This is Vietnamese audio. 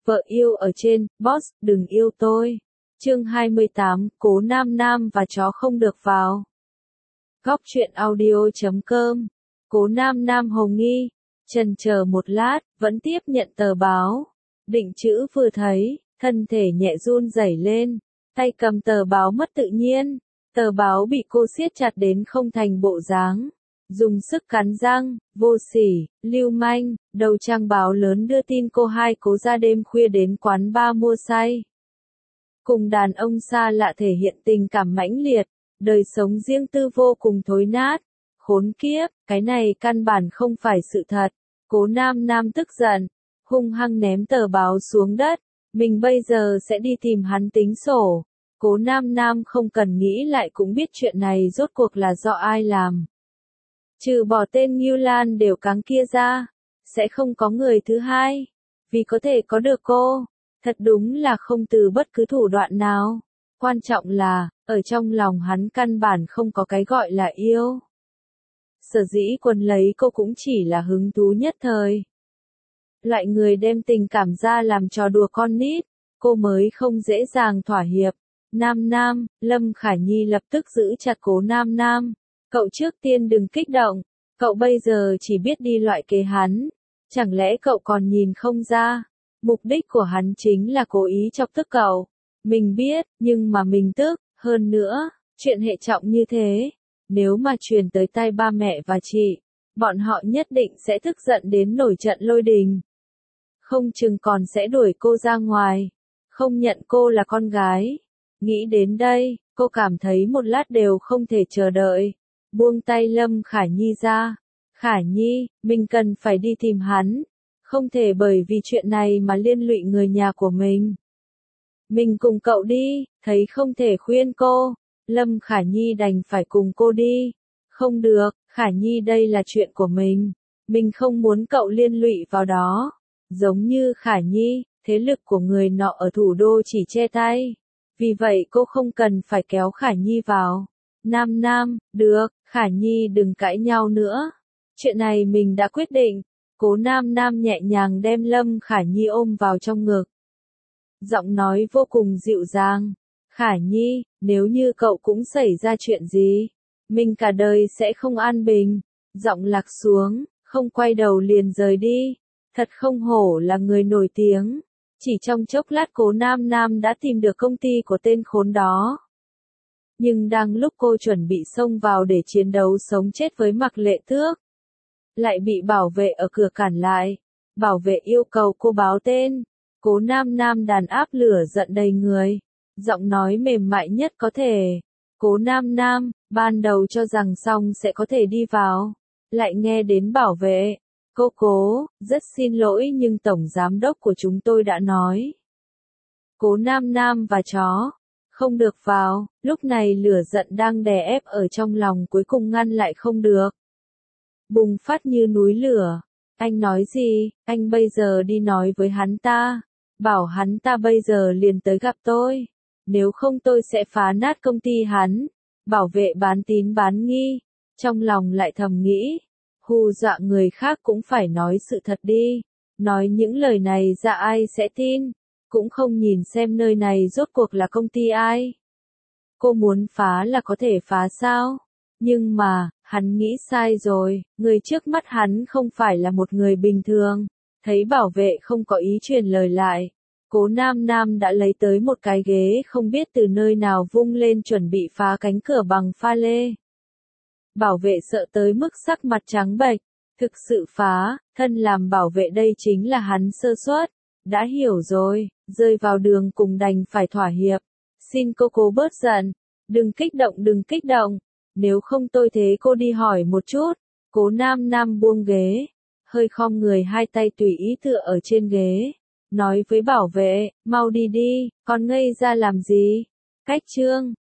Vợ yêu ở trên, boss, đừng yêu tôi. Chương 28, Cố Nam Nam và chó không được vào. Góc truyện audio.com. Cố Nam Nam Hồng nghi, chần chờ một lát, vẫn tiếp nhận tờ báo. Định chữ vừa thấy, thân thể nhẹ run rẩy lên, tay cầm tờ báo mất tự nhiên. Tờ báo bị cô siết chặt đến không thành bộ dáng. Dùng sức cắn răng, vô sỉ, lưu manh, đầu trang báo lớn đưa tin cô hai cố ra đêm khuya đến quán bar mua say. Cùng đàn ông xa lạ thể hiện tình cảm mãnh liệt, đời sống riêng tư vô cùng thối nát. Khốn kiếp, cái này căn bản không phải sự thật. Cố Nam Nam tức giận, hung hăng ném tờ báo xuống đất. Mình bây giờ sẽ đi tìm hắn tính sổ. Cố Nam Nam không cần nghĩ lại cũng biết chuyện này rốt cuộc là do ai làm. Trừ bỏ tên Ngưu Lan đều cáng kia ra, sẽ không có người thứ hai. Vì có thể có được cô, thật đúng là không từ bất cứ thủ đoạn nào. Quan trọng là, ở trong lòng hắn căn bản không có cái gọi là yêu. Sở dĩ quần lấy cô cũng chỉ là hứng thú nhất thời. Loại người đem tình cảm ra làm trò đùa con nít, cô mới không dễ dàng thỏa hiệp. Nam Nam, Lâm Khả Nhi lập tức giữ chặt Cố Nam Nam. Cậu trước tiên đừng kích động, cậu bây giờ chỉ biết đi loại kế hắn. Chẳng lẽ cậu còn nhìn không ra? Mục đích của hắn chính là cố ý chọc tức cậu. Mình biết, nhưng mà mình tức, hơn nữa, chuyện hệ trọng như thế. Nếu mà truyền tới tai ba mẹ và chị, bọn họ nhất định sẽ tức giận đến nổi trận lôi đình. Không chừng còn sẽ đuổi cô ra ngoài, không nhận cô là con gái. Nghĩ đến đây, cô cảm thấy một lát đều không thể chờ đợi. Buông tay Lâm Khả Nhi ra. Khả Nhi, mình cần phải đi tìm hắn. Không thể bởi vì chuyện này mà liên lụy người nhà của mình. Mình cùng cậu đi, thấy không thể khuyên cô. Lâm Khả Nhi đành phải cùng cô đi. Không được, Khả Nhi đây là chuyện của mình. Mình không muốn cậu liên lụy vào đó. Giống như Khả Nhi, thế lực của người nọ ở thủ đô chỉ che tay. Vì vậy cô không cần phải kéo Khả Nhi vào. Nam Nam, được, Khả Nhi đừng cãi nhau nữa. Chuyện này mình đã quyết định. Cố Nam Nam nhẹ nhàng đem Lâm Khả Nhi ôm vào trong ngực. Giọng nói vô cùng dịu dàng. Khả Nhi, nếu như cậu cũng xảy ra chuyện gì, mình cả đời sẽ không an bình. Giọng lạc xuống, không quay đầu liền rời đi. Thật không hổ là người nổi tiếng. Chỉ trong chốc lát Cố Nam Nam đã tìm được công ty của tên khốn đó. Nhưng đang lúc cô chuẩn bị xông vào để chiến đấu sống chết với Mạc Lệ Tước, lại bị bảo vệ ở cửa cản lại. Bảo vệ yêu cầu cô báo tên. Cố Nam Nam đàn áp lửa giận đầy người. Giọng nói mềm mại nhất có thể. Cố Nam Nam, ban đầu cho rằng xong sẽ có thể đi vào. Lại nghe đến bảo vệ. Cô Cố, rất xin lỗi nhưng tổng giám đốc của chúng tôi đã nói. Cố Nam Nam và chó không được vào. Lúc này lửa giận đang đè ép ở trong lòng cuối cùng ngăn lại không được. Bùng phát như núi lửa. Anh nói gì? Anh bây giờ đi nói với hắn ta. Bảo hắn ta bây giờ liền tới gặp tôi. Nếu không tôi sẽ phá nát công ty hắn. Bảo vệ bán tín bán nghi. Trong lòng lại thầm nghĩ. Hù dọa người khác cũng phải nói sự thật đi. Nói những lời này ra ai sẽ tin. Cũng không nhìn xem nơi này rốt cuộc là công ty ai. Cô muốn phá là có thể phá sao? Nhưng mà, hắn nghĩ sai rồi. Người trước mắt hắn không phải là một người bình thường. Thấy bảo vệ không có ý truyền lời lại. Cố Nam Nam đã lấy tới một cái ghế không biết từ nơi nào vung lên chuẩn bị phá cánh cửa bằng pha lê. Bảo vệ sợ tới mức sắc mặt trắng bệch. Thực sự phá, thân làm bảo vệ đây chính là hắn sơ suất. Đã hiểu rồi, rơi vào đường cùng đành phải thỏa hiệp. Xin cô bớt giận. Đừng kích động. Nếu không tôi thế cô đi hỏi một chút. Cố Nam Nam buông ghế. Hơi khom người hai tay tùy ý tựa ở trên ghế. Nói với bảo vệ, mau đi đi, còn ngây ra làm gì? Cách chương.